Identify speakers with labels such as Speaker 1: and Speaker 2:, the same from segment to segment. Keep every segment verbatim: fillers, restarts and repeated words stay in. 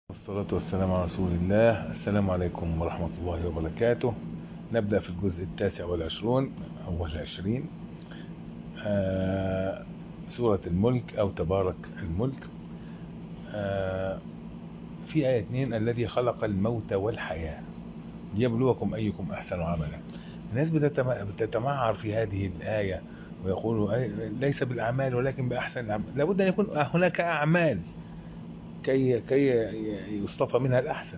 Speaker 1: والصلاة والسلام على رسول الله. السلام عليكم ورحمة الله وبركاته. نبدأ في الجزء التاسع والعشرون أو العشرين، آه سورة الملك أو تبارك الملك. آه في آية اثنين: الذي خلق الموت والحياة ليبلوكم أيكم أحسن عملا. الناس بتتمعر في هذه الآية ويقولوا ليس بالأعمال ولكن بأحسن الأعمال. لابد أن يكون هناك أعمال كي كي يصطفى منها الأحسن.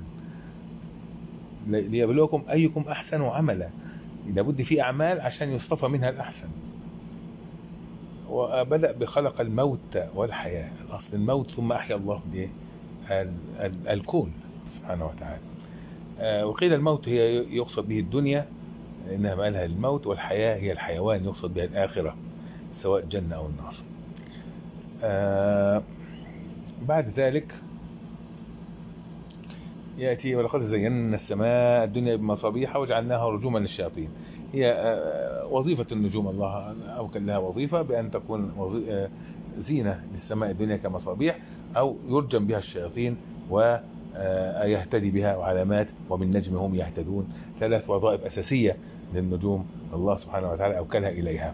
Speaker 1: ليبلوكم أيكم أحسن عملا، لابد في أعمال عشان يصطفى منها الأحسن. وبدأ بخلق الموت والحياة، الأصل الموت ثم أحيا الله الكون سبحانه وتعالى. وقيل الموت هي يقصد به الدنيا إنها مالها الموت، والحياة هي الحيوان يقصد بها الآخرة سواء جنة أو النار. بعد ذلك يأتي: ولقد زينا السماء الدنيا بمصابيح وجعلناها رجوما للشياطين. هي وظيفة النجوم، الله أوكل لها وظيفة بأن تكون زينة للسماء الدنيا كمصابيح، أو يرجم بها الشياطين ويهتدي بها وعلامات، ومن نجم هم يهتدون. ثلاث وظائف أساسية للنجوم الله سبحانه وتعالى أوكلها إليها.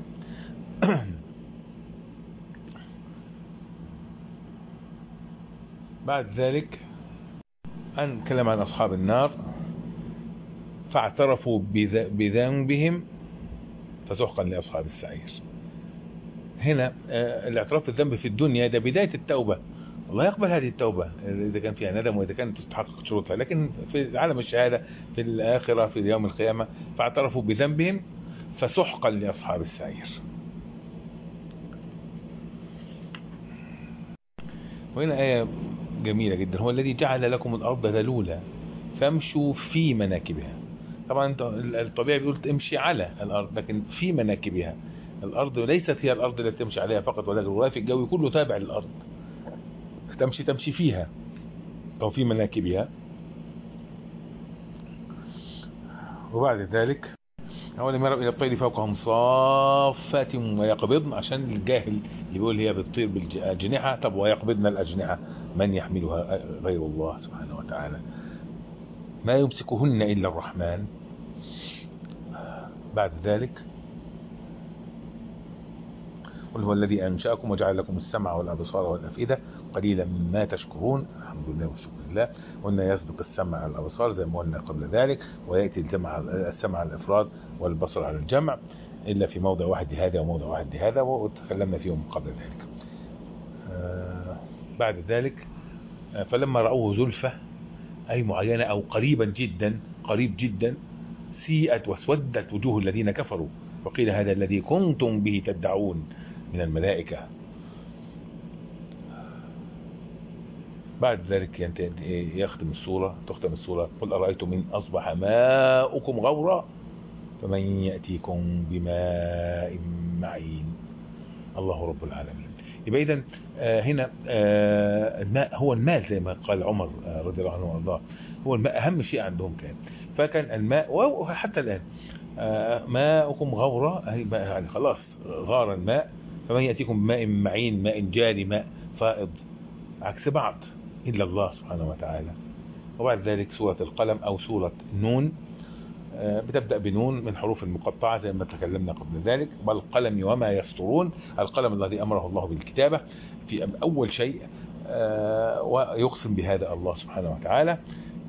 Speaker 1: بعد ذلك أن كلم عن أصحاب النار فاعترفوا بذنبهم فسحقا لأصحاب السعير. هنا الاعتراف بالذنب في الدنيا ده بداية التوبة، الله يقبل هذه التوبة إذا كان فيها ندم وإذا كانت تتحقق شروطها. لكن في عالم الشهادة في الآخرة في يوم القيامة فاعترفوا بذنبهم فسحقا لأصحاب السعير. وهنا آية جميلة جدا: هو الذي جعل لكم الأرض ذلولا فامشوا في مناكبها. طبعا الطبيعي بيقول امشي على الأرض، لكن في مناكبها. الأرض ليست هي الأرض التي تمشي عليها فقط، ولكن الغلاف الجوي كله تابع للأرض، تمشي تمشي فيها أو في مناكبها. وبعد ذلك: أولم يروا إلى الطير فوقهم صافات ويقبضن، عشان الجاهل اللي بيقول هي بتطير بالأجنحة، طب ويقبضن الأجنحة من يحملها غير الله سبحانه وتعالى، ما يمسكهن إلا الرحمن. بعد ذلك: قل هو الذي أنشأكم وجعل لكم السمع والأبصار والأفئدة قليلا ما تشكرون. الحمد لله والشكر لله. قلنا يسبق السمع على الأبصار زي ما قلنا قبل ذلك، ويأتي السمع السمع على الإفراد والبصر على الجمع، إلا في موضع واحد هذا وموضع واحد هذا، وتكلمنا فيهم قبل ذلك. آه بعد ذلك: فلما رأوه زلفة أي معينة أو قريبا جدا قريب جدا، سيئت واسودت وجوه الذين كفروا وقيل هذا الذي كنتم به تدعون من الملائكة. بعد ذلك يختم السورة تختم السورة: قل أرأيتم إن أصبح ماؤكم غورا فمن يأتيكم بماء معين. الله رب العالمين. يبقى إذن هنا الماء هو المال زي ما قال عمر رضي الله عنه وارضاه، هو الماء أهم شيء عندهم كان. فكان الماء وحتى الآن ماؤكم غورا، يعني خلاص غار الماء، فمن يأتيكم بماء معين، ماء جاري ماء فائض عكس بعض إلا الله سبحانه وتعالى. وبعد ذلك سورة القلم أو سورة نون، بتبدأ بنون من حروف المقطعة زي ما تكلمنا قبل ذلك: والقلم وما يسطرون. القلم الذي أمره الله بالكتابة في أول شيء، ويقسم بهذا الله سبحانه وتعالى: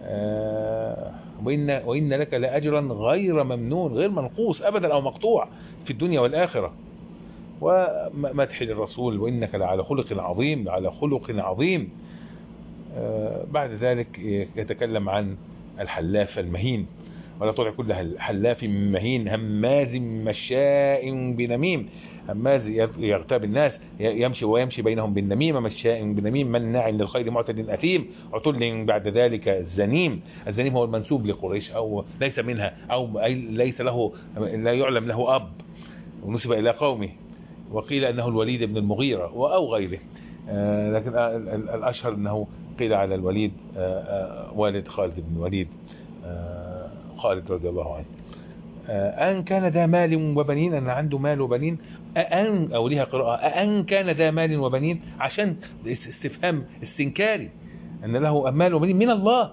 Speaker 1: وإن, وإن لك لأجرا غير ممنون، غير منقوص أبدا أو مقطوع في الدنيا والآخرة. ومدح للرسول: وإنك لعلى خلق عظيم، لعلى خلق عظيم. بعد ذلك يتكلم عن الحلاف المهين: ولا تطع كل حلاف مهين هماز مشاء بنميم. هماز يغتاب الناس، يمشي ويمشي بينهم بالنميمة، مشاء بنميم، مناع للخير معتد أثيم، عتل بعد ذلك الزنيم. الزنيم هو المنسوب لقريش أو ليس منها أو ليس له لا يعلم له أب ونسب إلى قومه، وقيل أنه الوليد بن المغيرة أو غيره، لكن الأشهر أنه قيل على الوليد والد خالد بن الوليد خالد رضي الله عنه. أن كان ذا مال وبنين، أن عنده مال وبنين. أن أو لها قراءة أن كان ذا مال وبنين، عشان استفهام استنكاري، أن له أمال وبنين من الله.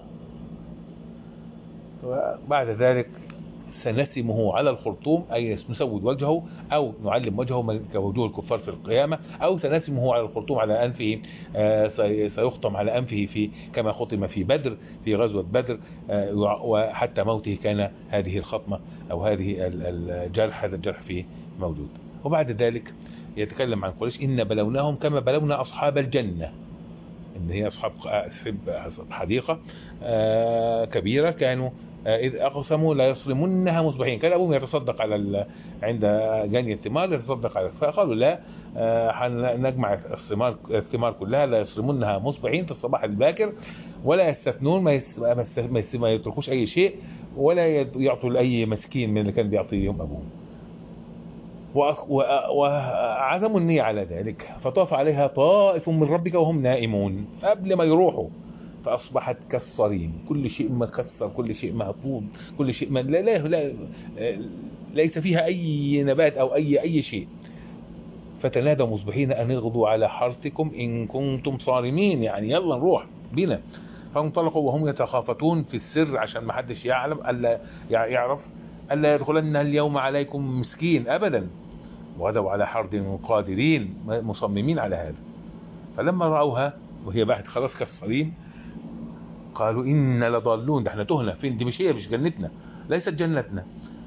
Speaker 1: وبعد ذلك سنسمه على الخرطوم، أي نسود وجهه أو نعلم وجهه كوجوه الكفار في القيامة، أو سنسمه على الخرطوم على أنفه، سيخطم على أنفه في كما ختم في بدر، في غزوة بدر، وحتى موته كان هذه الخطمة أو هذه الجرح، هذا الجرح فيه موجود. وبعد ذلك يتكلم عن قريش: إن بلوناهم كما بلونا أصحاب الجنة، إن هي أصحاب حديقة كبيرة كانوا إذ أقسموا لا يصرمنها مصبحين. كان أبوهم يتصدق على عند جني الثمار، يتصدق على، فقالوا لا، نجمع الثمار الثمار كلها، لا يصرمنها مصبحين في الصباح الباكر، ولا يستثنون، ما يتركوش أي شيء، ولا يعطوا لأي مسكين من اللي كان بيعطيهم أبوهم. وعزموا النية على ذلك، فطاف عليها طائف من ربك وهم نائمون، قبل ما يروحوا فأصبحت كالصريم، كل شيء مكسر، كل شيء مهطول، كل شيء ما لا, لا, لا ليس فيها أي نبات أو أي أي شيء. فتنادوا مصبحين أن اغدوا على حرثكم إن كنتم صارمين، يعني يلا نروح بنا. فانطلقوا وهم يتخافتون في السر عشان ما حدش يعلم، ألا يعرف، ألا يدخلن اليوم عليكم مسكين أبدا، وغدوا على حرد قادرين، مصممين على هذا. فلما رأوها وهي بقت خلاص كالصريم قالوا إن لضالون، ده احنا تهنا فين، دي مش هي، مش جنتنا، ليست جنتنا.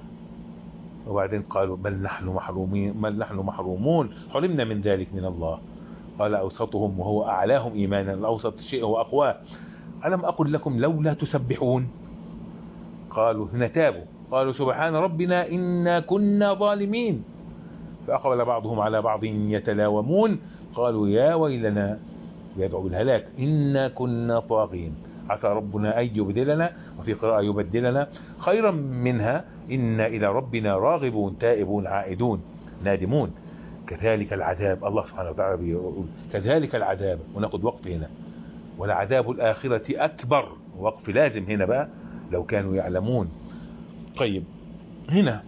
Speaker 1: وبعدين قالوا بل نحن محرومين، بل نحن محرومون، حرمنا من ذلك من الله. قال أوسطهم وهو أعلاهم إيمانا، الأوسط شيء هو أقواه: ألم أقل لكم لولا تسبحون؟ قالوا هنا تابوا، قالوا سبحان ربنا إنا كنا ظالمين. فأقبل بعضهم على بعض يتلاومون، قالوا يا ويلنا، يدعو بالهلاك، إنا كنا طاغين، عسى ربنا أن يبدلنا، وفي قراءة يبدلنا خيرا منها، إنا إلى ربنا راغبون تائبون عائدون نادمون. كذلك العذاب، الله سبحانه وتعالى بيقول كذلك العذاب، وناخد وقف هنا، ولعذاب الآخرة أكبر، وقف لازم هنا بقى، لو كانوا يعلمون. طيب هنا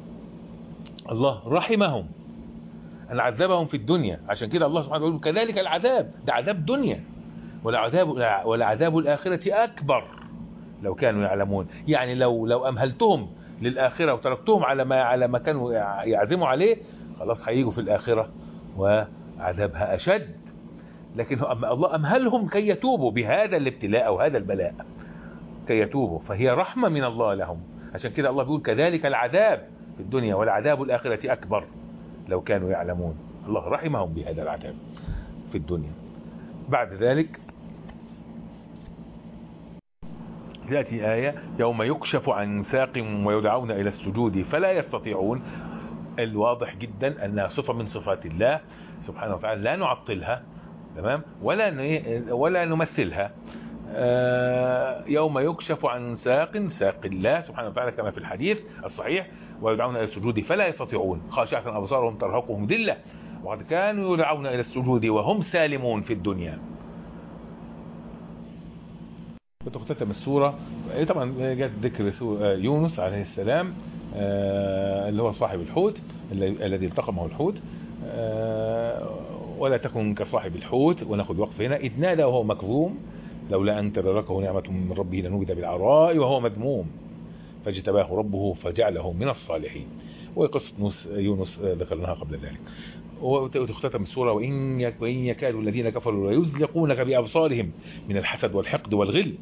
Speaker 1: الله رحمهم أن عذبهم في الدنيا، عشان كده الله سبحانه وتعالى يقول كذلك العذاب، ده عذاب دنيا، والعذاب والعذاب الآخرة أكبر لو كانوا يعلمون. يعني لو لو أمهلتهم للآخرة وتركتهم على ما على ما كانوا يعزموا عليه، خلاص هيجوا في الآخرة وعذابها أشد. لكن الله أمهلهم كي يتوبوا بهذا الابتلاء أو هذا البلاء، كي يتوبوا، فهي رحمة من الله لهم. عشان كده الله بيقول كذلك العذاب في الدنيا والعذاب الآخرة أكبر لو كانوا يعلمون. الله رحمهم بهذا العذاب في الدنيا. بعد ذلك تأتي آية يوم يكشف عن ساق ويدعون إلى السجود فلا يستطيعون. الواضح جدا أنها صفة من صفات الله سبحانه وتعالى، لا نعطلها، تمام، ولا ولا نمثلها. يوم يكشف عن ساق، ساق الله سبحانه وتعالى كما في الحديث الصحيح، ويدعون إلى السجود فلا يستطيعون، خاشعة أبصارهم ترهقهم ذلة وقد كانوا يدعون إلى السجود وهم سالمون في الدنيا. بتختتم السورة طبعا جاءت ذكر يونس عليه السلام اللي هو صاحب الحوت الذي التقمه الحوت، ولا تكن كصاحب الحوت، وناخد وقف هنا. إذ نادى وهو مكظوم لولا أن تدركه نعمة من ربه لنبذ بالعراء وهو مذموم فاجتباه ربه فجعله من الصالحين. وقصة يونس ذكرناها قبل ذلك. وتختتم السورة وإن يكاد الذين كفروا ليزلقونك بأبصارهم من الحسد والحقد والغل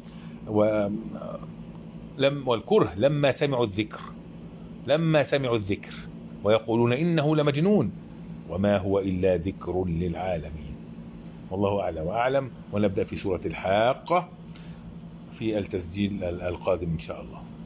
Speaker 1: ولم والكره لما سمعوا الذكر لما سمعوا الذكر ويقولون إنه لمجنون وما هو إلا ذكر للعالمين. والله أعلى وأعلم. ونبدأ في سورة الحاقة في التسجيل القادم إن شاء الله.